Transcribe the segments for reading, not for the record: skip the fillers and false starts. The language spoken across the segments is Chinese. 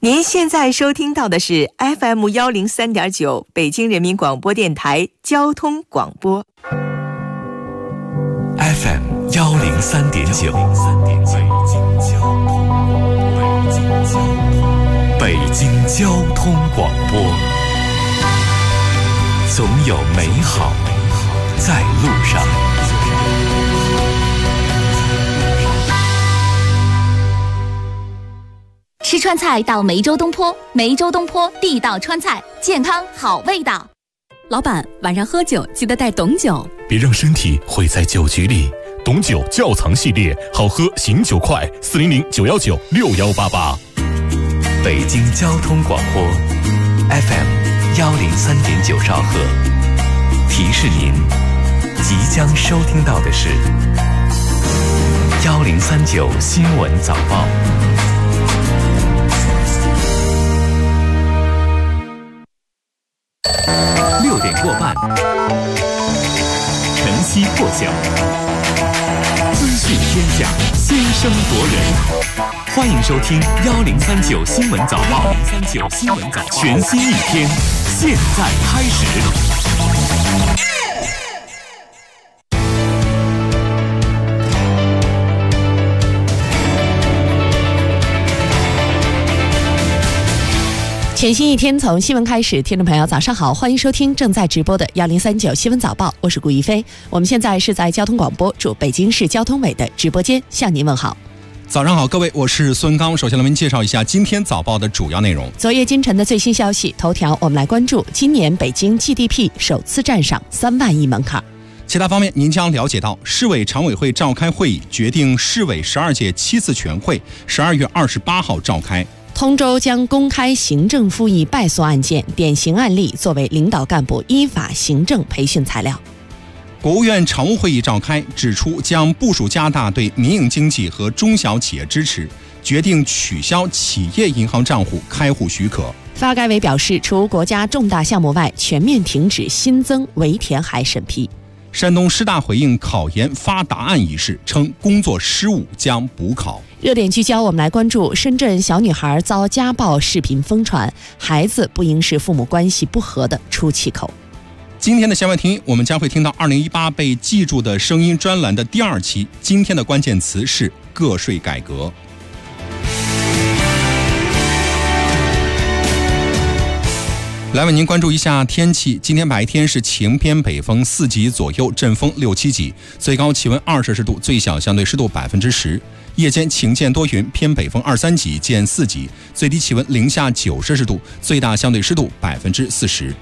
您现在收听到的是 FM103.9 北京人民广播电台交通广播。 FM103.9 北京交通广播，总有美好在路上。 吃川菜到梅州东坡，梅州东坡地道川菜，健康好味道。 老板，晚上喝酒记得带董酒， 别让身体毁在酒局里。董酒窖藏系列，好喝醒酒快，400-919-6188。北京交通广播 FM103.9兆赫，提示您即将收听到的是1039新闻早报。6点过半，晨曦破晓，资讯天下，先声夺人。欢迎收听1039新闻早报，全新一天，现在开始。 全新一天从新闻开始，听众朋友早上好，欢迎收听正在直播的1039新闻早报，我是顾一飞。我们现在是在交通广播驻北京市交通委的直播间向您问好。 早上好，各位，我是孙刚。首先来为您介绍一下今天早报的主要内容。 昨夜今晨的最新消息，头条我们来关注今年北京 GDP 首次站上3万亿门槛。 其他方面您将了解到，市委常委会召开会议，决定市委12届7次全会12月28号召开。 通州将公开行政复议败诉案件典型案例作为领导干部依法行政培训材料。 国务院常务会议召开，指出将部署加大对民营经济和中小企业支持，决定取消企业银行账户开户许可。 发改委表示，除国家重大项目外，全面停止新增围填海审批。 山东师大回应考研发答案一事，称工作失误将补考。 热点聚焦，我们来关注深圳小女孩遭家暴视频疯传，孩子不应是父母关系不和的出气口。 今天的弦外听音，我们将会听到2018被记住的声音专栏的第2期，今天的关键词是个税改革。来为您关注一下天气，今天白天是晴偏北风4级左右，阵风6、7级，最高气温20摄氏度，最小相对湿度10%。夜间晴间多云，偏北风2、3级见4级，最低气温零下9摄氏度，最大相对湿度40%。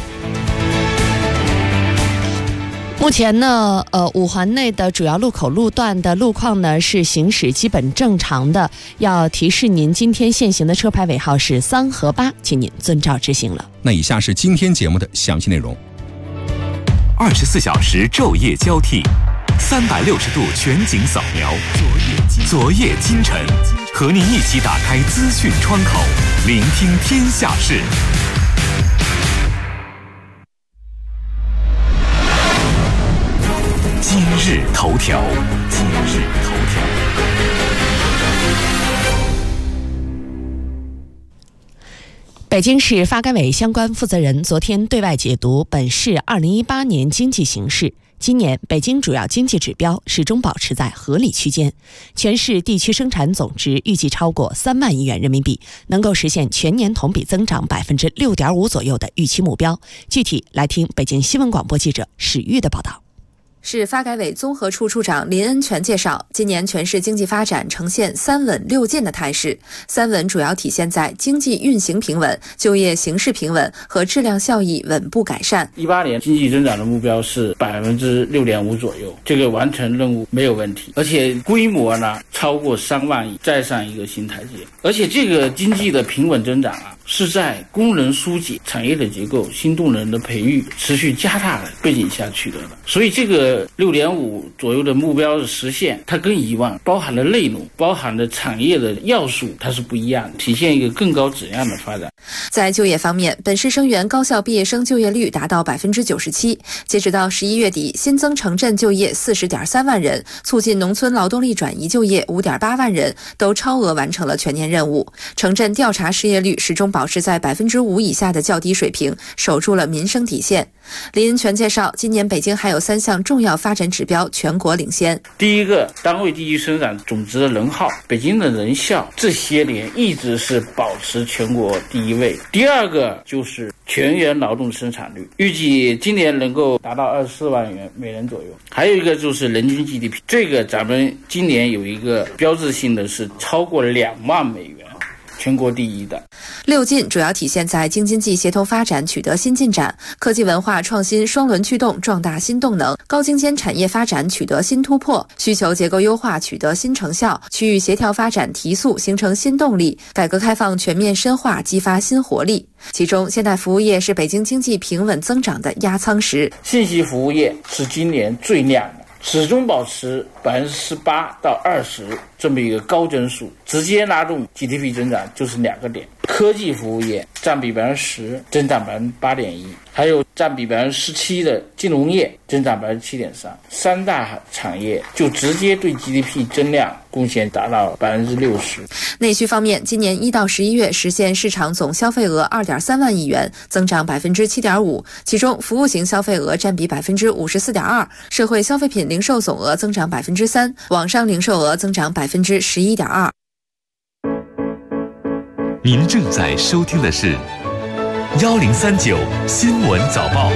目前呢，五环内的主要路口路段的路况呢是行驶基本正常的，要提示您今天限行的车牌尾号是3和8，请您遵照执行了。 那以下是今天节目的详细内容。 24小时昼夜交替，360度全景扫描，昨夜今晨，和您一起打开资讯窗口，聆听天下事。今日头条。 北京市发改委相关负责人昨天对外解读本市2018年经济形势。今年北京主要经济指标始终保持在合理区间，全市地区生产总值预计超过3万亿元人民币，能够实现全年同比增长6.5%左右的预期目标。具体来听北京新闻广播记者史玉的报道。 市发改委综合处处长林恩全介绍，今年全市经济发展呈现3稳6健的态势。3稳主要体现在经济运行平稳、就业形势平稳和质量效益稳步改善。 18年经济增长的目标是6.5%左右，这个完成任务没有问题，而且规模呢超过3万亿，再上一个新台阶。而且这个经济的平稳增长是在工人疏解、产业的结构、新动能的培育持续加大的背景下取得的。所以这个6.5左右的目标的实现，它跟以往包含了内容、包含了产业的要素，它是不一样的，体现一个更高质量的发展。 在就业方面，本市生源高校毕业生就业率达到97%。截止到11月底，新增城镇就业40.3万人，促进农村劳动力转移就业5.8万人，都超额完成了全年任务。城镇调查失业率始终保持在5%以下的较低水平，守住了民生底线。林恩全介绍，今年北京还有3项重要发展指标全国领先。 第一个，单位地区生产总值的人号，北京的人效这些年一直是保持全国第一位。第二个就是全员劳动生产率，预计今年能够达到24万元每人左右。还有一个就是人均 GDP， 这个咱们今年有一个标志性的是超过2万美元。全国第一的。 6进主要体现在京津冀协同发展取得新进展，科技文化创新双轮驱动壮大新动能，高精尖产业发展取得新突破，需求结构优化取得新成效，区域协调发展提速形成新动力，改革开放全面深化激发新活力。其中，现代服务业是北京经济平稳增长的压舱石， 信息服务业是今年最亮的，始终保持18%到20%这么一个高增速，直接拉动 GDP 增长就是2个点。科技服务业占比10%，增长8.1%，还有占比17%的金融业增长7.3%，三大产业就直接对 GDP 增量贡献达到60%。 内需方面，今年1到11月实现市场总消费额2.3万亿元，增长7.5%，其中服务型消费额占比54.2%，社会消费品零售总额增长3%，网上零售额增长11.2%。 您正在收听的是1039新闻早报。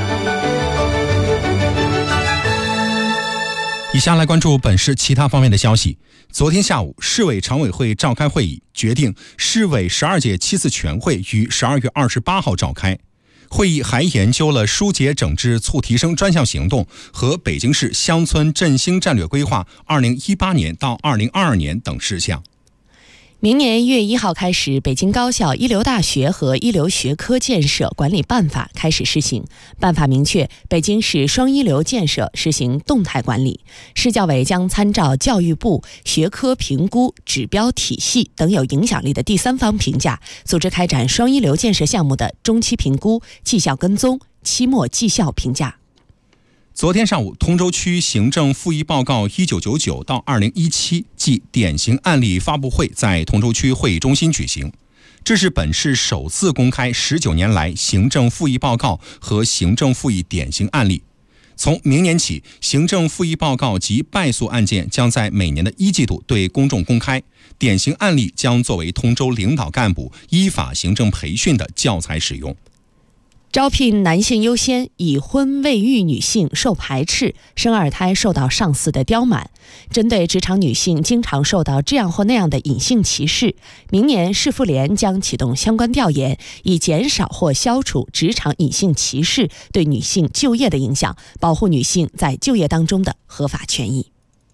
以下来关注本市其他方面的消息。昨天下午，市委常委会召开会议，决定市委12届7次全会于12月28号召开。会议还研究了疏解整治促提升专项行动和北京市乡村振兴战略规划2018年到2022年等事项。 明年1月1号开始，北京高校一流大学和一流学科建设管理办法开始施行。办法明确，北京市双一流建设实行动态管理，市教委将参照教育部学科评估指标体系等有影响力的第三方评价，组织开展双一流建设项目的中期评估、绩效跟踪、期末绩效评价。 昨天上午，通州区行政复议报告1999到2017暨典型案例发布会在通州区会议中心举行。这是本市首次公开19年来行政复议报告和行政复议典型案例。从明年起，行政复议报告及败诉案件将在每年的1季度对公众公开，典型案例将作为通州领导干部依法行政培训的教材使用。 招聘男性优先，已婚未育女性受排斥，生二胎受到上司的刁蛮。针对职场女性经常受到这样或那样的隐性歧视，明年市妇联将启动相关调研，以减少或消除职场隐性歧视对女性就业的影响，保护女性在就业当中的合法权益。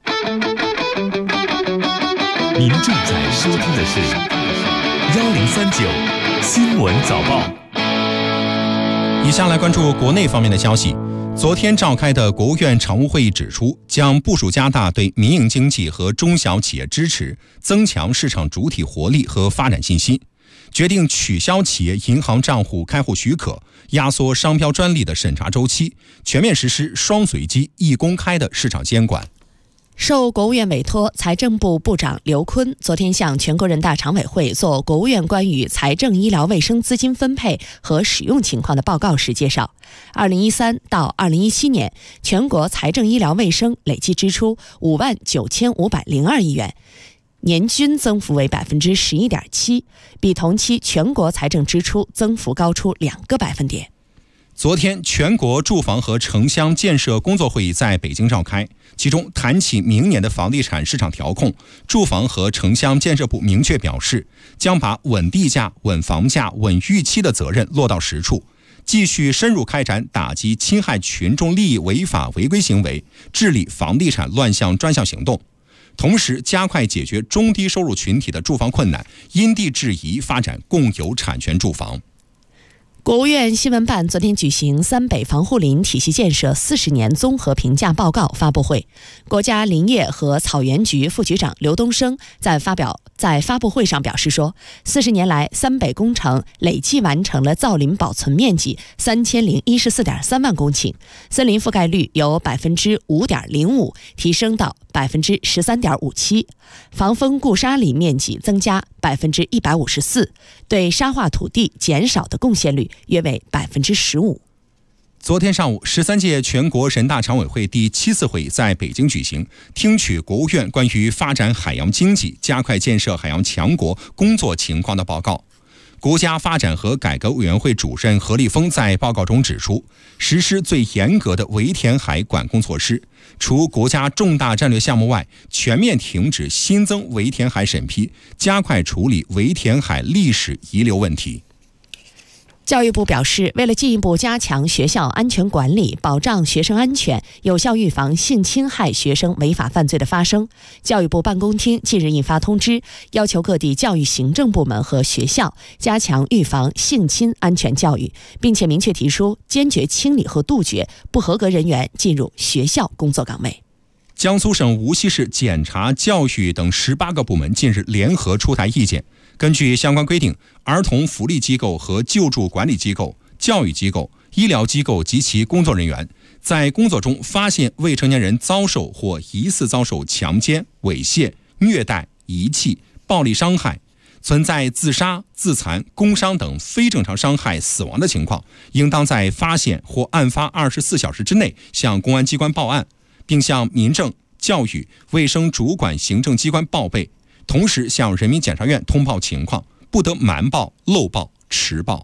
您正在收听的是1039新闻早报。 以下来关注国内方面的消息。昨天召开的国务院常务会议指出，将部署加大对民营经济和中小企业支持，增强市场主体活力和发展信心，决定取消企业银行账户开户许可，压缩商标专利的审查周期，全面实施双随机、一公开的市场监管。 受国务院委托，财政部部长刘昆昨天向全国人大常委会做国务院关于财政医疗卫生资金分配和使用情况的报告时介绍，2013到2017年，全国财政医疗卫生累计支出59502亿元，年均增幅为11.7%，比同期全国财政支出增幅高出2个百分点。 昨天，全国住房和城乡建设工作会议在北京召开，其中谈起明年的房地产市场调控，住房和城乡建设部明确表示，将把稳地价、稳房价、稳预期的责任落到实处，继续深入开展打击侵害群众利益违法违规行为，治理房地产乱象专项行动，同时加快解决中低收入群体的住房困难，因地制宜发展共有产权住房。 国务院新闻办昨天举行三北防护林体系建设40年综合评价报告发布会，国家林业和草原局副局长刘东升在发布会上表示说，40年来三北工程累计完成了造林保存面积3014.3万公顷，森林覆盖率由5.05%提升到13.57%，防风固沙林面积增加154%，对沙化土地减少的贡献率约为15%。 昨天上午，13届全国人大常委会第7次会议在北京举行，听取国务院关于发展海洋经济、加快建设海洋强国工作情况的报告。国家发展和改革委员会主任何立峰在报告中指出，实施最严格的围填海管控措施，除国家重大战略项目外，全面停止新增围填海审批，加快处理围填海历史遗留问题。 教育部表示，为了进一步加强学校安全管理，保障学生安全，有效预防性侵害学生违法犯罪的发生，教育部办公厅近日印发通知，要求各地教育行政部门和学校加强预防性侵安全教育，并且明确提出坚决清理和杜绝不合格人员进入学校工作岗位。 江苏省无锡市检察、教育等18个部门近日联合出台意见，根据相关规定，儿童福利机构和救助管理机构、教育机构、医疗机构及其工作人员，在工作中发现未成年人遭受或疑似遭受强奸、猥亵、虐待、遗弃、暴力伤害，存在自杀、自残、工伤等非正常伤害、死亡的情况，应当在发现或案发24小时之内向公安机关报案，并向民政、教育、卫生主管行政机关报备，同时向人民检察院通报情况，不得瞒报、漏报、迟报。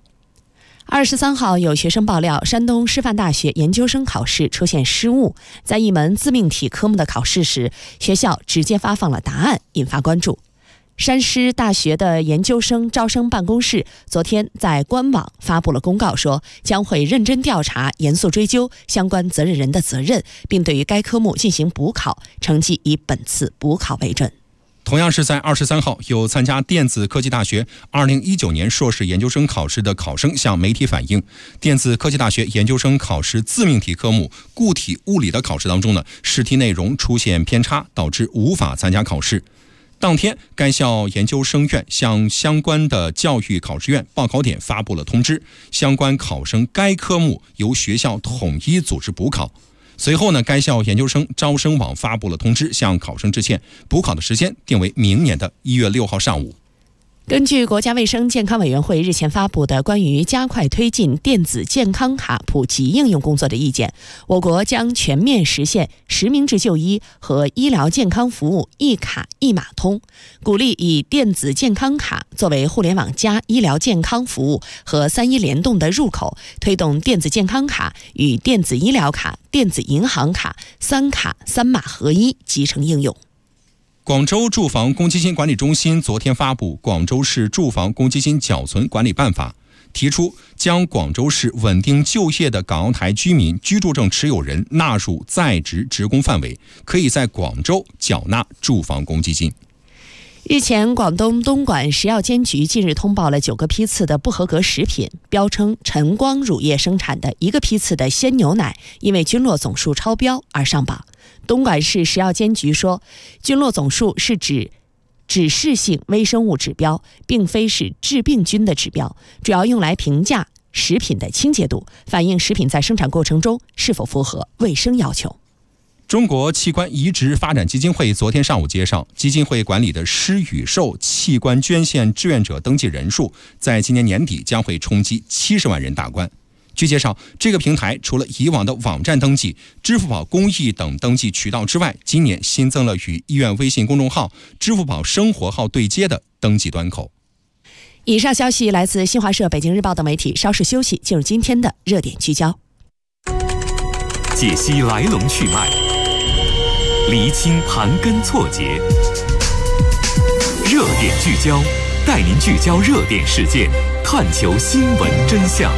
23号，有学生爆料，山东师范大学研究生考试出现失误，在一门自命题科目的考试时，学校直接发放了答案，引发关注。山师大学的研究生招生办公室昨天在官网发布了公告，说将会认真调查，严肃追究相关责任人的责任，并对于该科目进行补考，成绩以本次补考为准。 同样是在23号，有参加电子科技大学2019年硕士研究生考试的考生向媒体反映，电子科技大学研究生考试自命题科目固体物理的考试当中呢，试题内容出现偏差，导致无法参加考试。当天，该校研究生院向相关的教育考试院报考点发布了通知，相关考生该科目由学校统一组织补考。随后呢，该校研究生招生网发布了通知，向考生致歉，补考的时间定为明年的1月6号上午。 根据国家卫生健康委员会日前发布的关于加快推进电子健康卡普及应用工作的意见，我国将全面实现实名制就医和医疗健康服务一卡一码通，鼓励以电子健康卡作为互联网加医疗健康服务和3医联动的入口，推动电子健康卡与电子医疗卡、电子银行卡3卡3码合一集成应用。 广州住房公积金管理中心昨天发布《广州市住房公积金缴存管理办法》，提出将广州市稳定就业的港澳台居民居住证持有人纳入在职职工范围，可以在广州缴纳住房公积金。 日前，广东东莞食药监局近日通报了9个批次的不合格食品，标称晨光乳业生产的1个批次的鲜牛奶因为菌落总数超标而上榜。东莞市食药监局说，菌落总数是指指示性微生物指标，并非是致病菌的指标，主要用来评价食品的清洁度，反映食品在生产过程中是否符合卫生要求。 中国器官移植发展基金会昨天上午介绍，基金会管理的施与受器官捐献志愿者登记人数在今年年底将会冲击70万人大关。据介绍，这个平台除了以往的网站登记、支付宝公益等登记渠道之外，今年新增了与医院微信公众号、支付宝生活号对接的登记端口。 以上消息来自新华社、北京日报等媒体。稍事休息，进入今天的热点聚焦， 解析来龙去脉，厘清盘根错节。热点聚焦，带您聚焦热点事件，探求新闻真相。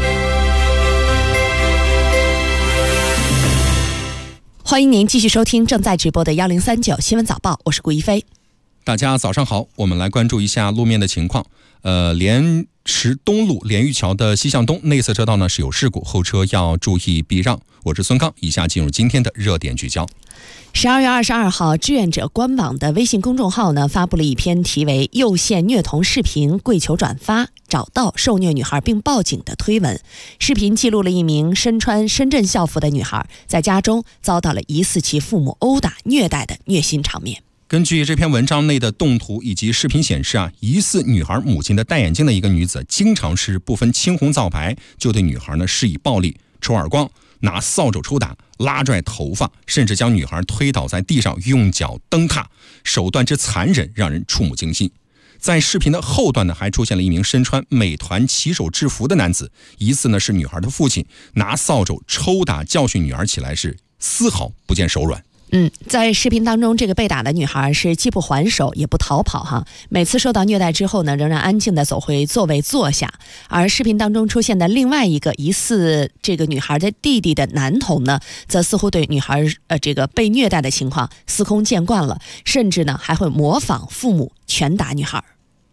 欢迎您继续收听正在直播的1039新闻早报，我是顾一飞。 大家早上好，我们来关注一下路面的情况。莲池东路莲玉桥的西向东内侧车道呢是有事故，后车要注意避让。我是孙刚，以下进入今天的热点聚焦。 12月22号，志愿者官网的微信公众号呢发布了一篇题为“右线虐童视频跪求转发，找到受虐女孩并报警”的推文。视频记录了一名身穿深圳校服的女孩在家中遭到了疑似其父母殴打虐待的虐心场面。 根据这篇文章内的动图以及视频显示疑似女孩母亲的戴眼镜的一个女子，经常是不分青红皂白就对女孩呢施以暴力，抽耳光、拿扫帚抽打、拉拽头发，甚至将女孩推倒在地上，用脚蹬踏，手段之残忍让人触目惊心。在视频的后段呢，还出现了一名身穿美团骑手制服的男子，疑似呢是女孩的父亲，拿扫帚抽打教训女儿起来是丝毫不见手软。 在视频当中，这个被打的女孩是既不还手也不逃跑每次受到虐待之后呢，仍然安静地走回座位坐下。而视频当中出现的另外一个疑似这个女孩的弟弟的男童呢，则似乎对女孩这个被虐待的情况司空见惯了，甚至呢还会模仿父母拳打女孩。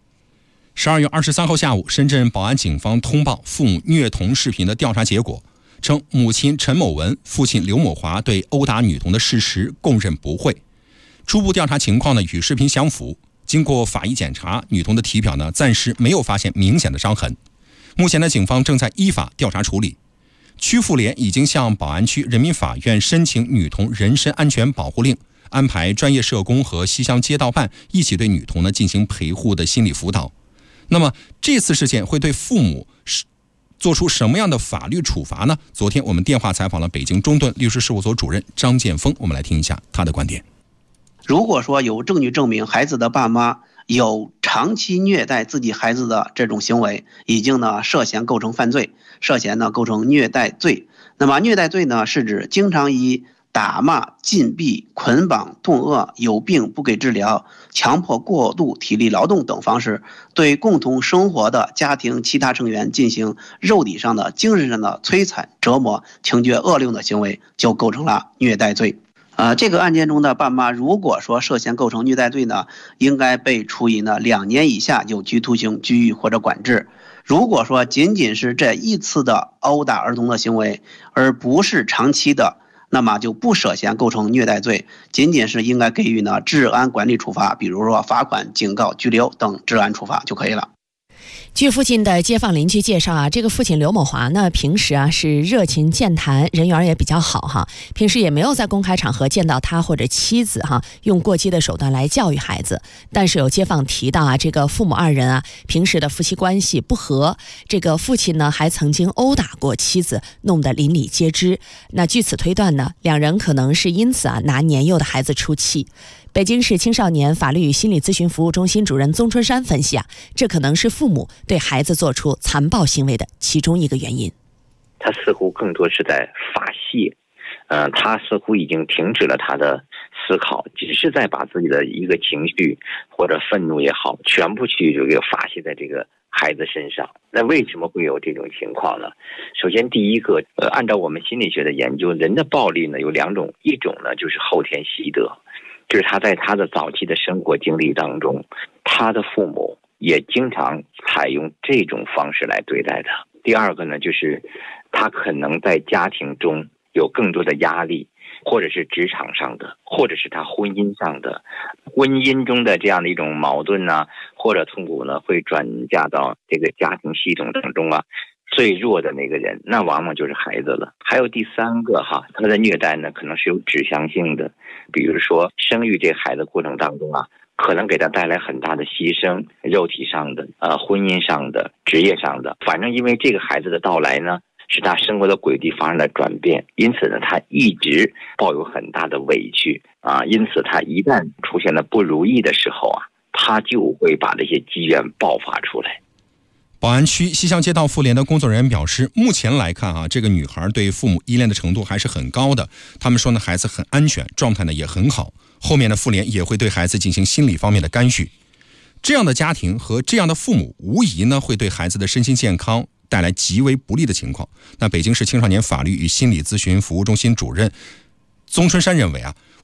12月23号下午，深圳宝安警方通报父母虐童视频的调查结果，称母亲陈某文、父亲刘某华对殴打女童的事实供认不讳。初步调查情况呢与视频相符，经过法医检查，女童的体表呢暂时没有发现明显的伤痕。目前呢警方正在依法调查处理。区妇联已经向宝安区人民法院申请女童人身安全保护令，安排专业社工和西乡街道办一起对女童呢进行陪护的心理辅导。那么这次事件会对父母做出什么样的法律处罚呢？昨天我们电话采访了北京中盾律师事务所主任张建峰，我们来听一下他的观点。 如果说有证据证明孩子的爸妈有长期虐待自己孩子的这种行为，已经呢涉嫌构成犯罪，涉嫌呢构成虐待罪。那么虐待罪呢是指经常以打骂、禁闭、捆绑、恫吓、有病不给治疗、强迫过度体力劳动等方式，对共同生活的家庭其他成员进行肉体上的、精神上的摧残、折磨、情节恶劣的行为，就构成了虐待罪。这个案件中的爸妈如果说涉嫌构成虐待罪呢，应该被处以呢2年以下有期徒刑、拘役或者管制。如果说仅仅是这一次的殴打儿童的行为，而不是长期的，那么就不涉嫌构成虐待罪，仅仅是应该给予呢治安管理处罚，比如说罚款、警告、拘留等治安处罚就可以了。 据附近的街坊邻居介绍这个父亲刘某华呢，平时是热情健谈，人缘也比较好平时也没有在公开场合见到他或者妻子用过激的手段来教育孩子。但是有街坊提到这个父母二人平时的夫妻关系不和，这个父亲呢还曾经殴打过妻子，弄得淋漓皆知。那据此推断呢，两人可能是因此拿年幼的孩子出气。北京市青少年法律与心理咨询服务中心主任宗春山分析这可能是父母对孩子做出残暴行为的其中一个原因。 他似乎更多是在发泄，他似乎已经停止了他的思考，只是在把自己的一个情绪或者愤怒也好，全部去这个发泄在这个孩子身上。那为什么会有这种情况呢？首先第一个，按照我们心理学的研究，人的暴力呢有2种，一种呢就是后天习得，就是他在他的早期的生活经历当中，他的父母也经常采用这种方式来对待他。第二个呢，就是他可能在家庭中有更多的压力，或者是职场上的，或者是他婚姻上的，婚姻中的这样的一种矛盾或者痛苦呢，会转嫁到这个家庭系统当中最弱的那个人，那往往就是孩子了。还有第3个他的虐待呢可能是有指向性的，比如说生育这孩子过程当中可能给他带来很大的牺牲，肉体上的、婚姻上的、职业上的，反正因为这个孩子的到来呢，使他生活的轨迹发生了转变，因此呢，他一直抱有很大的委屈因此他一旦出现了不如意的时候他就会把这些积怨爆发出来。 宝安区西乡街道妇联的工作人员表示，目前来看这个女孩对父母依恋的程度还是很高的。他们说呢，孩子很安全，状态呢也很好。后面的妇联也会对孩子进行心理方面的干预。这样的家庭和这样的父母，无疑呢会对孩子的身心健康带来极为不利的情况。那北京市青少年法律与心理咨询服务中心主任宗春山认为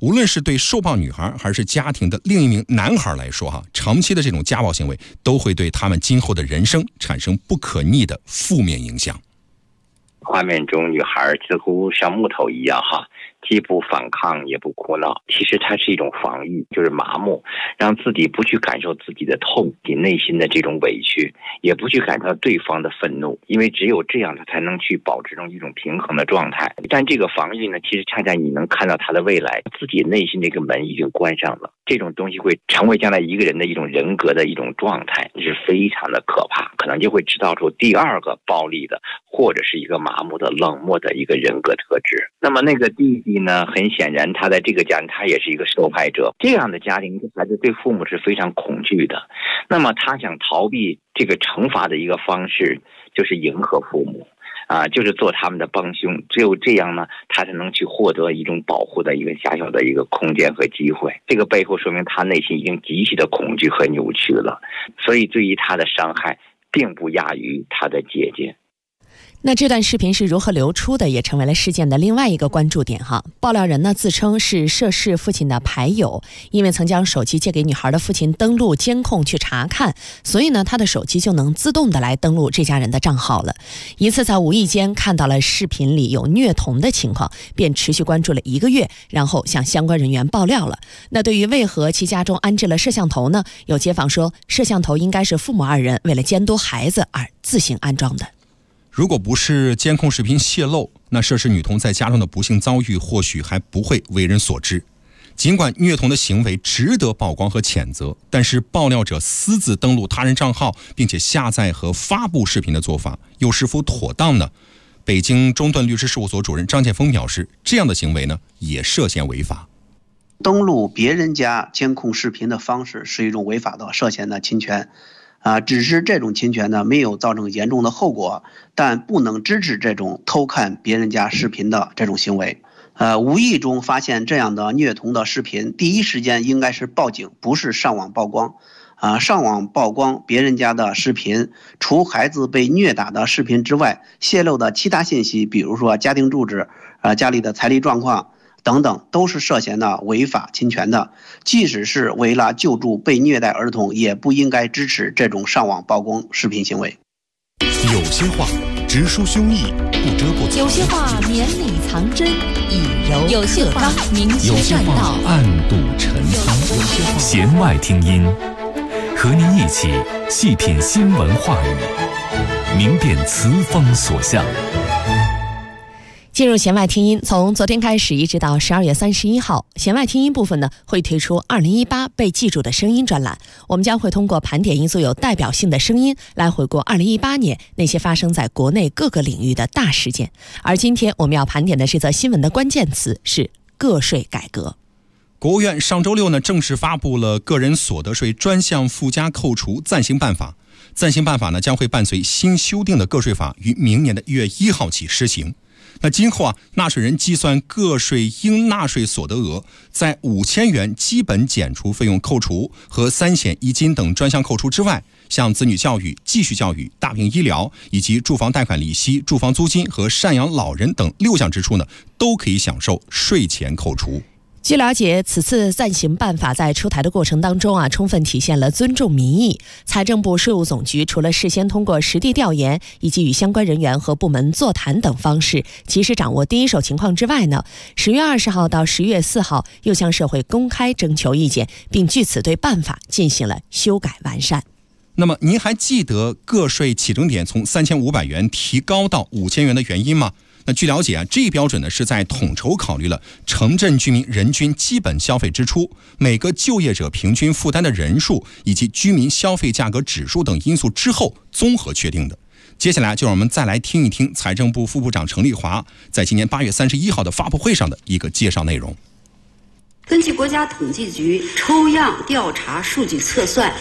无论是对受暴女孩还是家庭的另一名男孩来说长期的这种家暴行为都会对他们今后的人生产生不可逆的负面影响。 画面中女孩似乎像木头一样既不反抗也不哭闹，其实它是一种防御，就是麻木，让自己不去感受自己的痛，你内心的这种委屈，也不去感受对方的愤怒，因为只有这样他才能去保持一种平衡的状态。但这个防御呢，其实恰恰你能看到他的未来，自己内心这个门已经关上了，这种东西会成为将来一个人的一种人格的一种状态，是非常的可怕，可能就会制造出第二个暴力的或者是一个麻木的冷漠的一个人格特质。那么那个弟弟呢，很显然他在这个家庭他也是一个受害者，这样的家庭孩子对父母是非常恐惧的，那么他想逃避这个惩罚的一个方式就是迎合父母就是做他们的帮凶，只有这样呢，他才能去获得一种保护的一个狭小的一个空间和机会。这个背后说明他内心已经极其的恐惧和扭曲了，所以对于他的伤害并不亚于他的姐姐。 那这段视频是如何流出的，也成为了事件的另外一个关注点爆料人呢自称是涉事父亲的牌友，因为曾将手机借给女孩的父亲登录监控去查看，所以呢他的手机就能自动的来登录这家人的账号了。一次在无意间看到了视频里有虐童的情况，便持续关注了1个月，然后向相关人员爆料了。那对于为何其家中安置了摄像头呢？有街坊说，摄像头应该是父母2人为了监督孩子而自行安装的。 如果不是监控视频泄露，那涉事女童在家中的不幸遭遇或许还不会为人所知。尽管虐童的行为值得曝光和谴责，但是爆料者私自登录他人账号并且下载和发布视频的做法又是否妥当呢？北京中盾律师事务所主任张建峰表示，这样的行为呢也涉嫌违法。 登录别人家监控视频的方式是一种违法的涉嫌的侵权只是这种侵权呢没有造成严重的后果，但不能支持这种偷看别人家视频的这种行为。无意中发现这样的虐童的视频，第一时间应该是报警，不是上网曝光。上网曝光别人家的视频，除孩子被虐打的视频之外，泄露的其他信息，比如说家庭住址、家里的财力状况等等，都是涉嫌的违法侵权的。即使是为了救助被虐待儿童，也不应该支持这种上网曝光视频行为。 有些话直抒胸臆，不遮不藏； 有些话绵里藏针，以柔有些话明有些话暗度陈仓。弦外听音，和您一起细品新闻话语，明辨词风所向。 进入弦外听音，从昨天开始一直到12月31号，弦外听音部分呢会推出2018被记住的声音专栏。我们将会通过盘点一组有代表性的声音，来回顾2018年那些发生在国内各个领域的大事件。而今天我们要盘点的这则新闻的关键词是个税改革。 国务院上周6呢正式发布了个人所得税专项附加扣除暂行办法。暂行办法呢将会伴随新修订的个税法于明年的1月1号起施行。那今后纳税人计算个税应纳税所得额，在5000元基本减除费用扣除和3险1金等专项扣除之外，像子女教育、继续教育、大病医疗以及住房贷款利息、住房租金和赡养老人等6项支出呢，都可以享受税前扣除。 据了解，此次暂行办法在出台的过程当中充分体现了尊重民意。财政部税务总局除了事先通过实地调研以及与相关人员和部门座谈等方式及时掌握第一手情况之外呢，10月20号到10月4号又向社会公开征求意见，并据此对办法进行了修改完善。 那么您还记得个税起征点从3500元提高到5000元的原因吗？那据了解这一标准呢是在统筹考虑了城镇居民人均基本消费支出、每个就业者平均负担的人数以及居民消费价格指数等因素之后综合确定的。接下来就让我们再来听一听财政部副部长程丽华在今年8月31号的发布会上的一个介绍内容。 根据国家统计局抽样调查数据测算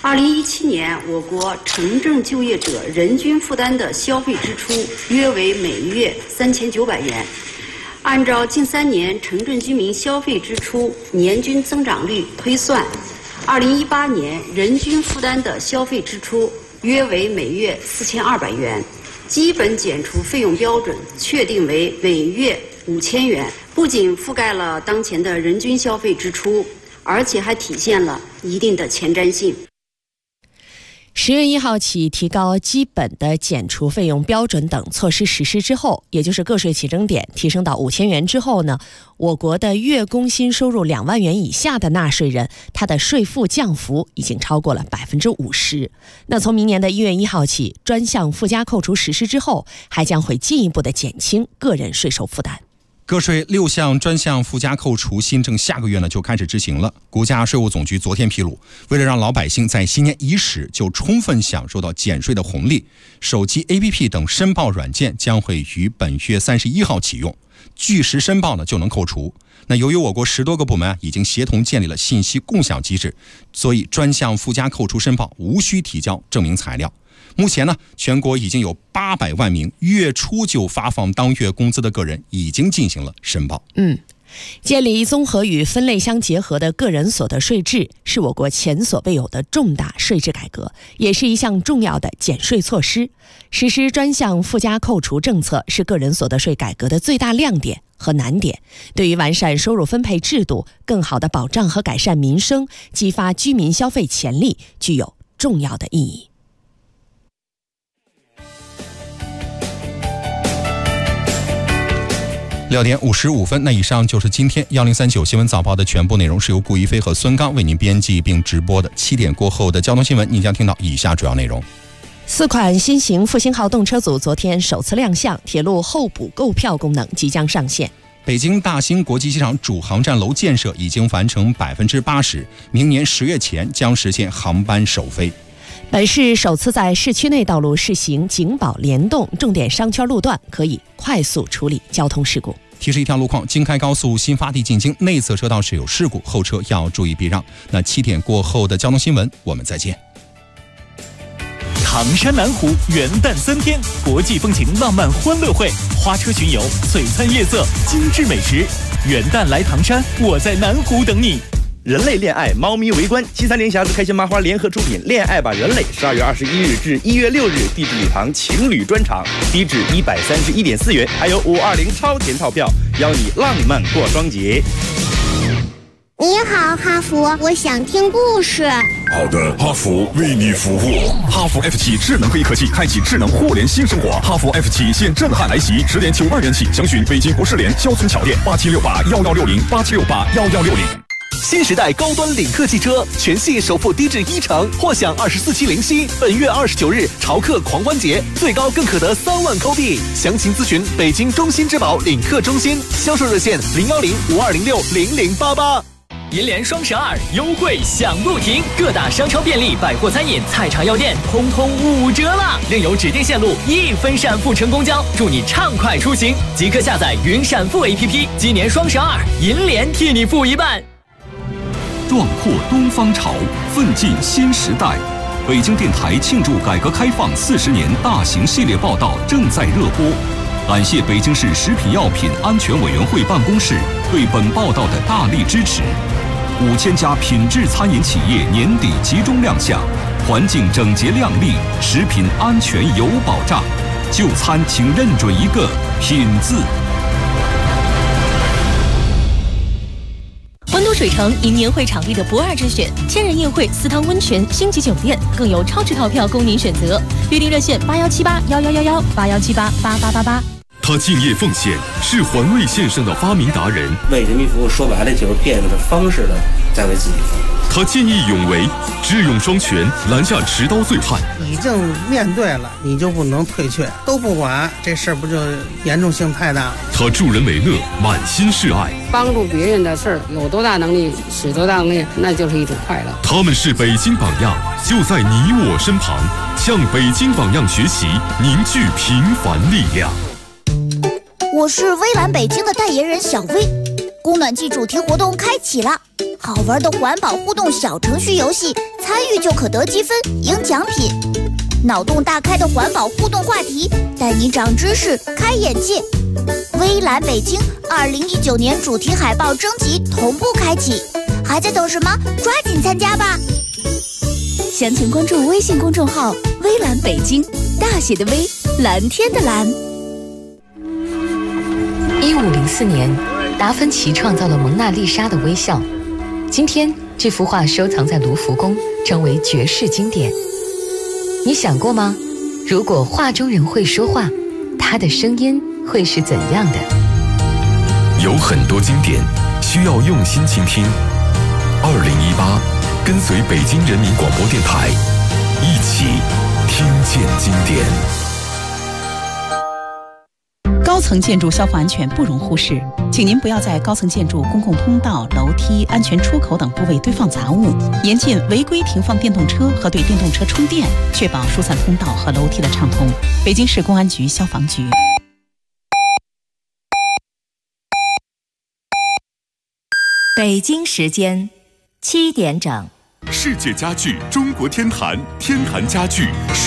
，2017年我国城镇就业者人均负担的消费支出约为每月3900元。按照近3年城镇居民消费支出年均增长率推算，2018年人均负担的消费支出约为每月4200元。 基本检除费用标准确定为每月5000元，不仅覆盖了当前的人均消费支出，而且还体现了一定的前瞻性。 10月1号起，提高基本的减除费用标准等措施实施之后，也就是个税起征点提升到5000元之后呢，我国的月工薪收入2万元以下的纳税人，他的税负降幅已经超过了50%。那从明年的1月1号起，专项附加扣除实施之后，还将会进一步的减轻个人税收负担。 个税6项专项附加扣除新政下个月呢就开始执行了。国家税务总局昨天披露，为了让老百姓在新年伊始就充分享受到减税的红利，手机 APP 等申报软件将会于本月31号启用，据实申报呢就能扣除。那由于我国10多个部门已经协同建立了信息共享机制，所以专项附加扣除申报无需提交证明材料。目前呢，全国已经有800万名月初就发放当月工资的个人已经进行了申报。 建立综合与分类相结合的个人所得税制，是我国前所未有的重大税制改革，也是一项重要的减税措施。实施专项附加扣除政策是个人所得税改革的最大亮点和难点，对于完善收入分配制度、更好地保障和改善民生、激发居民消费潜力，具有重要的意义。 6点55分，那以上就是今天1039新闻早报的全部内容，是由顾一飞和孙刚为您编辑并直播的。7点过后的交通新闻，您将听到以下主要内容 ：4款新型复兴号动车组昨天首次亮相，铁路候补购票功能即将上线。 北京大兴国际机场主航站楼建设已经完成80%，明年10月前将实现航班首飞。 本市首次在市区内道路试行警保联动，重点商圈路段可以快速处理交通事故。 提示一条路况：京开高速新发地进京内侧车道是有事故，后车要注意避让。那7点过后的交通新闻，我们再见。 唐山南湖元旦3天，国际风情浪漫欢乐会，花车巡游，璀璨夜色，精致美食。元旦来唐山，我在南湖等你。 人类恋爱，猫咪围观。730联匣子开心麻花联合出品《恋爱吧人类》，12月21日至1月6日，地质礼堂情侣专场，低至131.4元，还有520超甜套票，邀你浪漫过双节。 你好，哈弗，我想听故事。 好的，哈弗为你服务。 哈弗 F7 智能黑科技，开启智能互联新生活。哈弗 F7 现震撼来袭，10点92元起，详询北京国士联肖村桥店8768116087681160。 新时代高端领克汽车，全系首付低至1成，或享24期零息。本月29日潮客狂欢节，最高更可得3万扣币。详情咨询北京中心之宝领克中心，销售热线01052060088。 银联双12优惠享不停，各大商超、便利、百货、餐饮、菜场、药店通通5折啦！另有指定线路1分闪付乘公交，祝你畅快出行！即刻下载云闪付 APP， 今年双12银联替你付一半。 壮阔东方潮，奋进新时代。北京电台庆祝改革开放40年大型系列报道正在热播。感谢北京市食品药品安全委员会办公室对本报道的大力支持。5000家品质餐饮企业年底集中亮相，环境整洁亮丽，食品安全有保障。就餐请认准一个品字。 温都水城因年会场地的不二之选，千人宴会、4汤温泉、星级酒店，更有超值套票供您选择。预订热线8178111181788888。 他敬业奉献，是环卫线上的发明达人。 为人民服务，说白了就是变着方式的在为自己服务。 他见义勇为，智勇双全，拦下持刀醉汉。 已经面对了，你就不能退却，都不管，这事儿不就严重性太大了？ 他助人为乐，满心是爱， 帮助别人的事儿，有多大能力使多大能力，那就是一种快乐。 他们是北京榜样，就在你我身旁，向北京榜样学习，凝聚平凡力量。 我是微蓝北京的代言人小薇，供暖季主题活动开启了，好玩的环保互动小程序游戏，参与就可得积分赢奖品。脑洞大开的环保互动话题，带你长知识开眼界。微蓝北京2019年主题海报征集同步开启，还在等什么？抓紧参加吧！ 详情关注微信公众号微蓝北京。 大写的 V， 蓝天的蓝。 1504年，达芬奇创造了蒙娜丽莎的微笑。今天，这幅画收藏在卢浮宫，成为绝世经典。你想过吗？如果画中人会说话，他的声音会是怎样的？ 有很多经典需要用心倾听。2018，跟随北京人民广播电台，一起听见经典。 高层建筑消防安全不容忽视，请您不要在高层建筑公共通道、楼梯、安全出口等部位堆放杂物，严禁违规停放电动车和对电动车充电，确保疏散通道和楼梯的畅通。北京市公安局消防局。 北京时间7点整。 世界家具中国天坛，天坛家具